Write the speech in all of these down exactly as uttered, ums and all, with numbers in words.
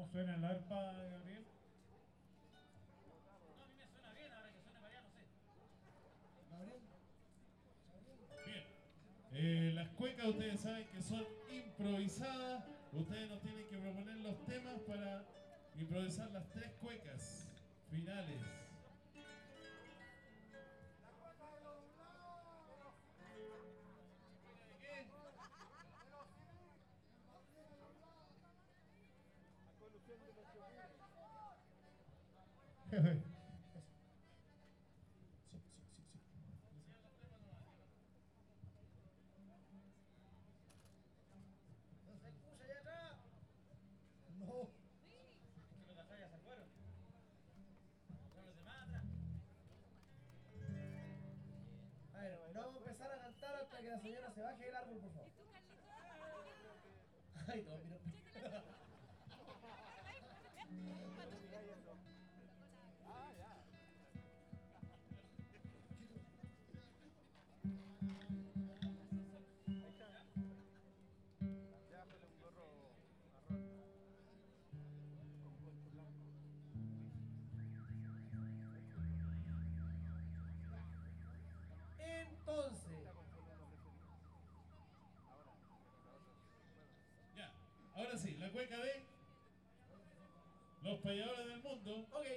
¿Cómo suena el arpa, Gabriel? No, a mí me suena bien, ahora que suene para allá, no sé. Gabriel. Bien. Eh, las cuecas ustedes saben que son improvisadas. Ustedes nos tienen que proponer los temas para improvisar las tres cuecas finales. Jefe. Sí, sí, sí, sí. ¿No se escucha allá atrás? No. Es que los de atrás ya se fueron. Son los demás atrás. A ver, no vamos a empezar a cantar hasta que la señora se baje del árbol, por favor. Ay, todo, mira. Entonces, Ya, ahora sí, la cueca de los payadores del mundo, ok.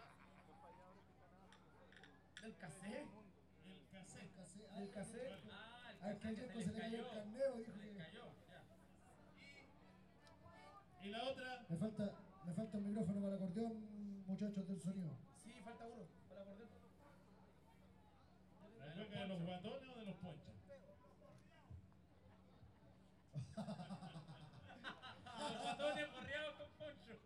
¿Del cassette? el cassette. Casé- ¿Del cassette? Vale. Ah, el A ver, que cassette ayer se le cayó el carneo, dijo Se le que- cayó, ya. Y la otra, Me falta, me falta un micrófono para el acordeón, muchachos del sonido. Sí, falta uno para el acordeón. la cueca de los guatones o de los ponchos. Los botones correados con poncho.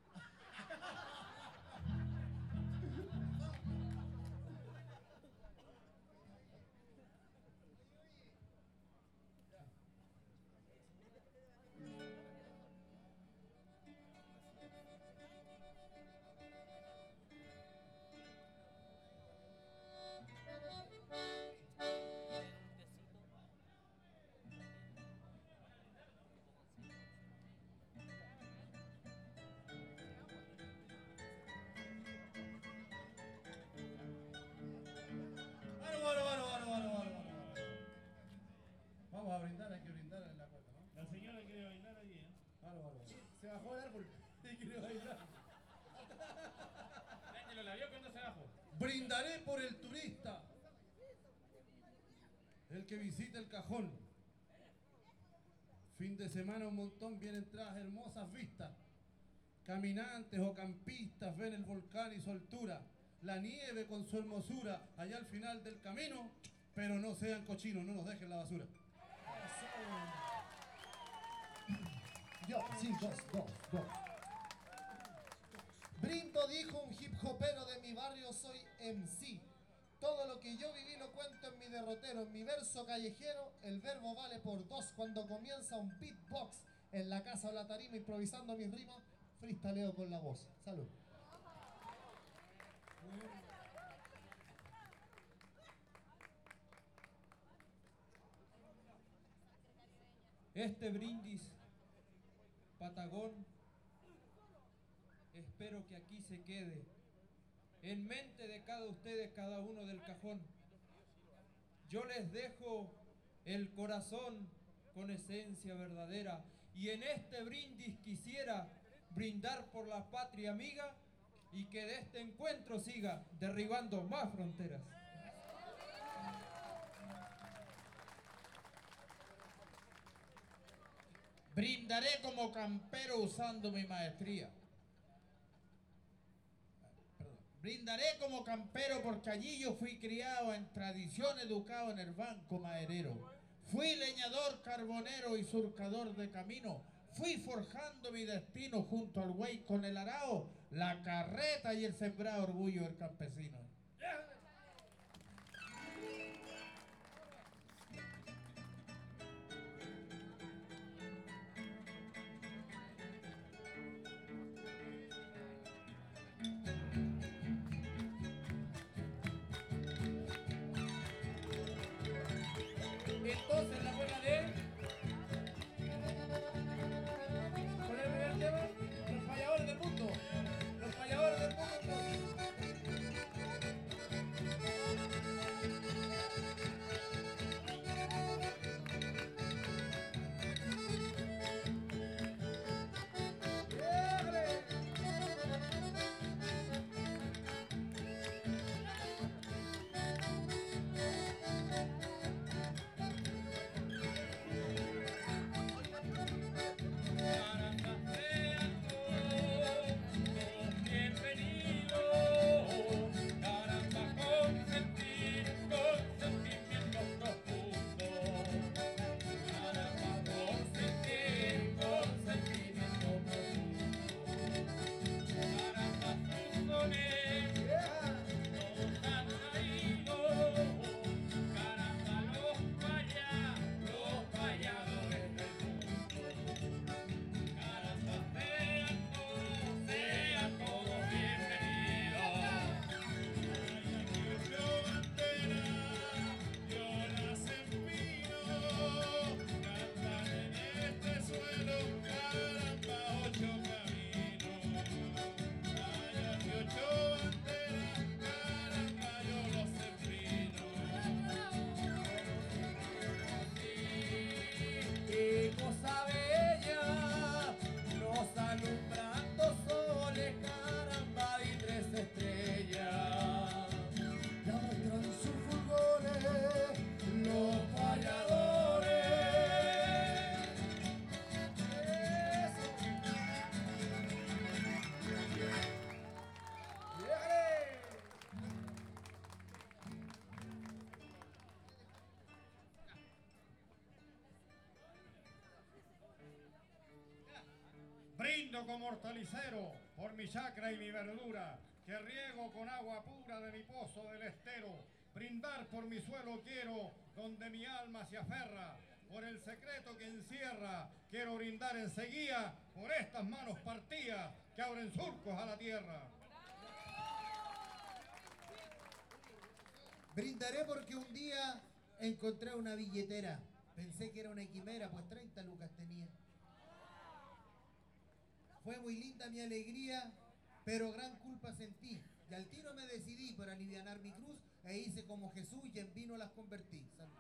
Bueno, bueno, bueno, bueno, bueno, bueno, bueno. Vamos a brindar, hay que brindar en la cuenta, ¿no? La señora quiere bailar allí, ¿eh? Vale, vale. Se bajó el árbol y quiere bailar. Ángelo la vio cuando se bajó. Brindaré por el turista, el que visita el cajón. Fin de semana un montón vienen tras hermosas vistas. Caminantes o campistas ven el volcán y su altura, la nieve con su hermosura allá al final del camino, pero no sean cochinos, no nos dejen la basura. Yo, sí, dos, dos, dos. Brindo, dijo un hip hopero de mi barrio, soy M C. Todo lo que yo viví lo cuento en mi derrotero, en mi verso callejero. El verbo vale por dos cuando comienza un beatbox en la casa o la tarima improvisando mis rimas. Freestaleo con la voz. Salud. Este brindis, Patagón, espero que aquí se quede, en mente de cada ustedes, cada uno del cajón. Yo les dejo el corazón con esencia verdadera y en este brindis quisiera brindar por la patria amiga y que de este encuentro siga derribando más fronteras. Brindaré como campero usando mi maestría. Perdón. Brindaré como campero porque allí yo fui criado en tradición, educado en el banco maderero. Fui leñador, carbonero y surcador de camino. Fui forjando mi destino junto al güey con el arao, la carreta y el sembrado orgullo del campesino. Entonces la buena de... Con el primer tema, los falladores del mundo. Brindo como hortalicero por mi chacra y mi verdura, que riego con agua pura de mi pozo del estero. Brindar por mi suelo quiero, donde mi alma se aferra, por el secreto que encierra. Quiero brindar enseguida por estas manos partidas que abren surcos a la tierra. Brindaré porque un día encontré una billetera. Pensé que era una quimera, pues treinta lucas tenía. Fue muy linda mi alegría, pero gran culpa sentí. Y al tiro me decidí por alivianar mi cruz e hice como Jesús y en vino las convertí. Salud.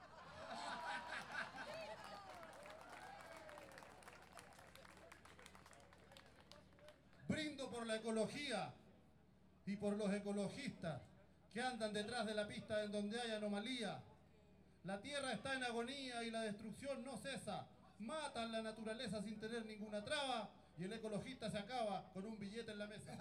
Brindo por la ecología y por los ecologistas que andan detrás de la pista en donde hay anomalía. La tierra está en agonía y la destrucción no cesa. Matan la naturaleza sin tener ninguna traba y el ecologista se acaba con un billete en la mesa.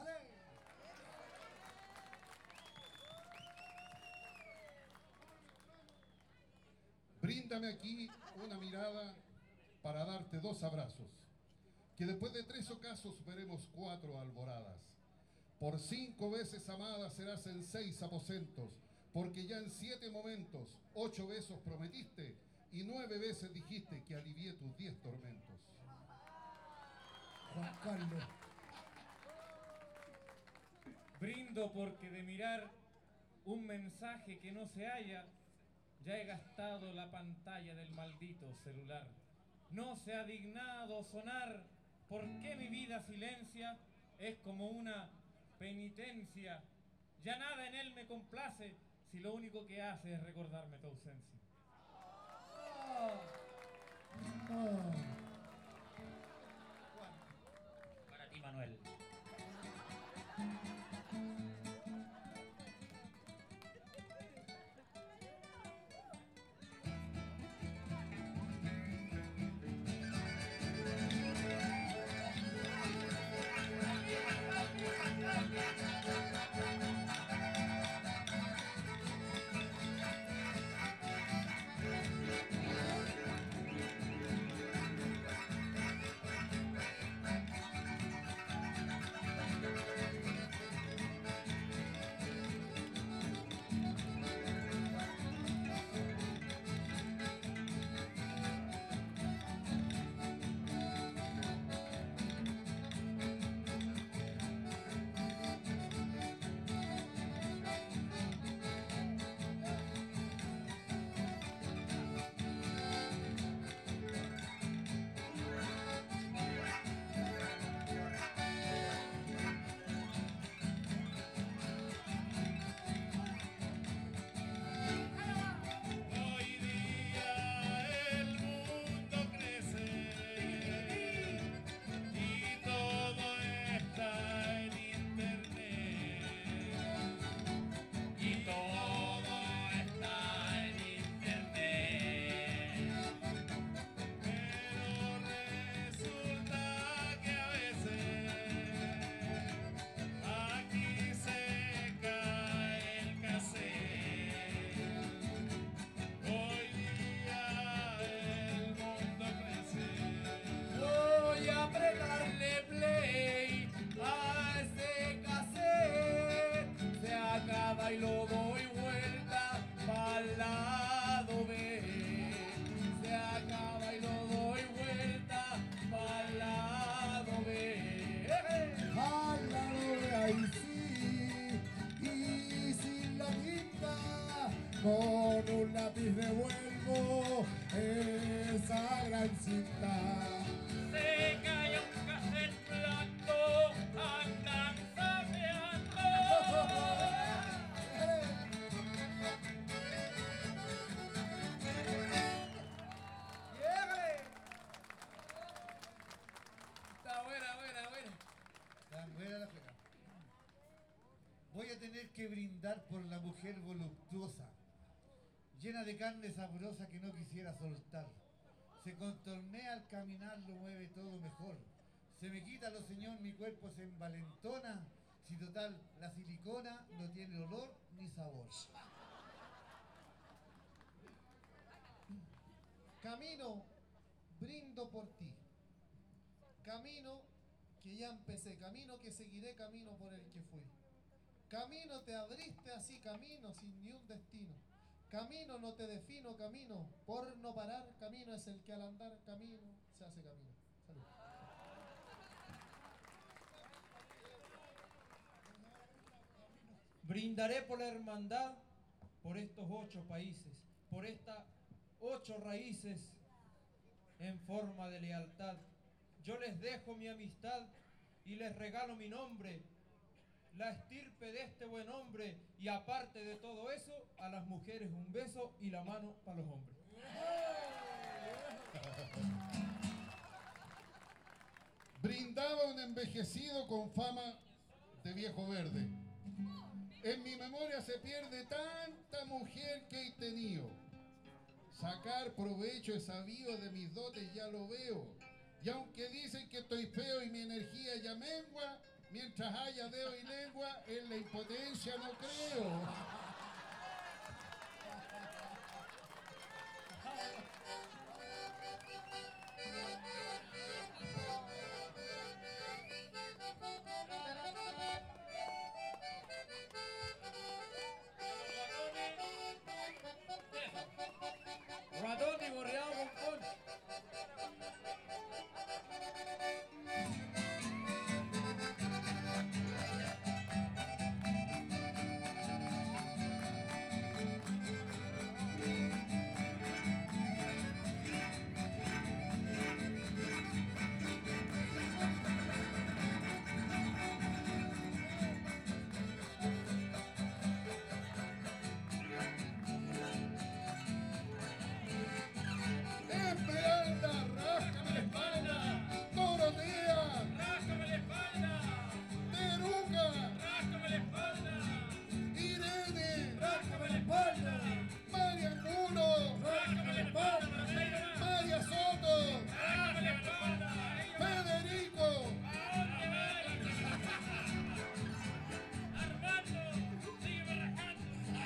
Bríndame aquí una mirada para darte dos abrazos. Que después de tres ocasos superemos cuatro alboradas. Por cinco veces amada serás en seis aposentos, porque ya en siete momentos, ocho besos prometiste y nueve veces dijiste que alivié tus diez tormentos. Juan Carlos. Brindo porque de mirar un mensaje que no se halla, ya he gastado la pantalla del maldito celular. No se ha dignado sonar, ¿por qué mi vida silencia? Es como una penitencia. Ya nada en él me complace, si lo único que hace es recordarme tu ausencia. Oh. Para ti, Manuel. Con un lápiz revuelvo esa gran cinta. Se cae un cassette blanco, andan sapeando. Está buena, buena, buena. Está buena la juega. Voy a tener que brindar por la mujer voluptuosa, llena de carne sabrosa que no quisiera soltar. Se contornea al caminar, lo mueve todo mejor. Se me quita lo señor, mi cuerpo se envalentona. Si total, la silicona no tiene olor ni sabor. Camino, brindo por ti. Camino que ya empecé, camino que seguiré, camino por el que fui. Camino te abriste así, camino sin ni un destino. Camino no te defino, camino por no parar, camino es el que al andar camino se hace camino. Salud. Brindaré por la hermandad, por estos ocho países, por estas ocho raíces en forma de lealtad. Yo les dejo mi amistad y les regalo mi nombre, la estirpe de este buen hombre, y aparte de todo eso, a las mujeres un beso y la mano para los hombres. Brindaba un envejecido con fama de viejo verde. En mi memoria se pierde tanta mujer que he tenido. Sacar provecho he sabido de mis dotes, ya lo veo. Y aunque dicen que estoy feo y mi energía ya mengua, mientras haya dedo y lengua, en la impotencia no creo. Ratón y borreado con poncho. Esmeralda, ráscame la espalda. Dorotea, ¡Ráscame la espalda! Teruca, ¡Ráscame la espalda! Irene, ¡Ráscame la espalda! María Angulo, ¡Ráscame la espalda! María Soto, ¡Ráscame la espalda! Federico, ¡Armando! ¡Sígueme rajando!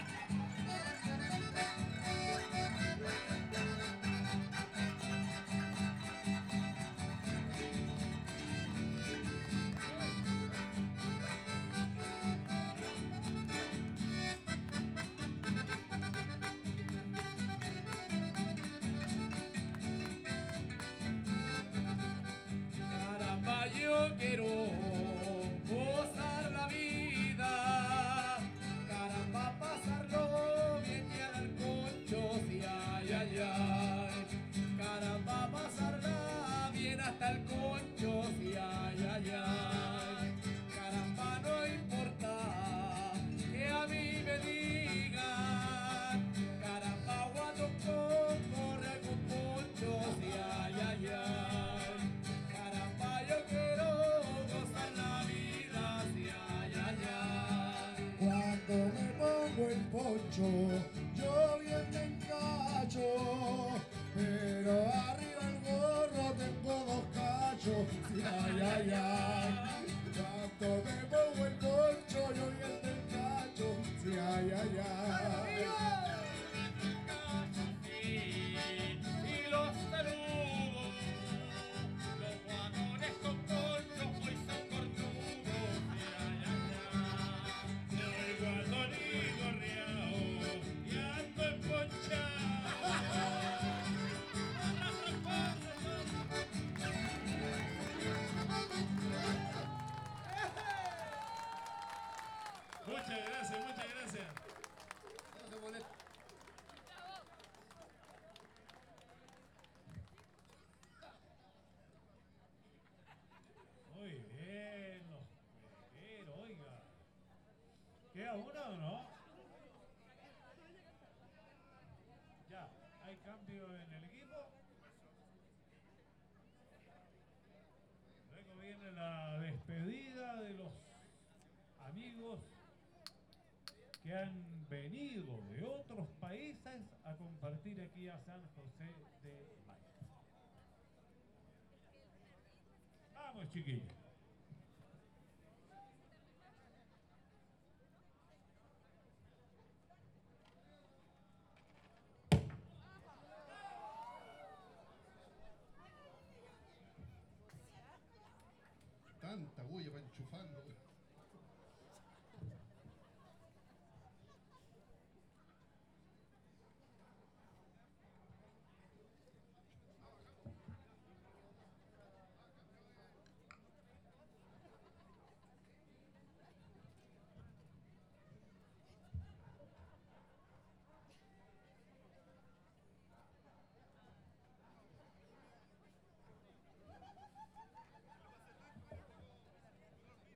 Caramba, yo quiero gozar la vida. Caramba, pasarlo bien y al concho, si ay, ay, ay. Caramba, pasarla bien hasta el concho, si ay, ay, ay. Caramba, no importa que a mí me digan. Caramba, cuando corre con poncho, si ay, ay, ay. Caramba, yo quiero gozar la vida, si ay, ay, ay. Cuando me pongo el poncho, yo bien me encacho, pero arriba el gorro tengo dos cachos, sí, ay, ay, ay. Cuando me pongo el poncho, yo bien me encacho, sí, ay, ay, ay. Y los saludos, los guanones con poncho, hoy son cornudos, y ay, ay, ay. Soy guatón y gorreado, y ando emponchado. Muchas gracias, muchas gracias. No se moleste. Muy bien, los cuequeros, oiga. ¿Queda una o no? Ya, hay cambio en el equipo. Luego viene la despedida de los amigos que han venido de otros países a compartir aquí a San José de Maipo. Vamos, chiquillos. enchufando.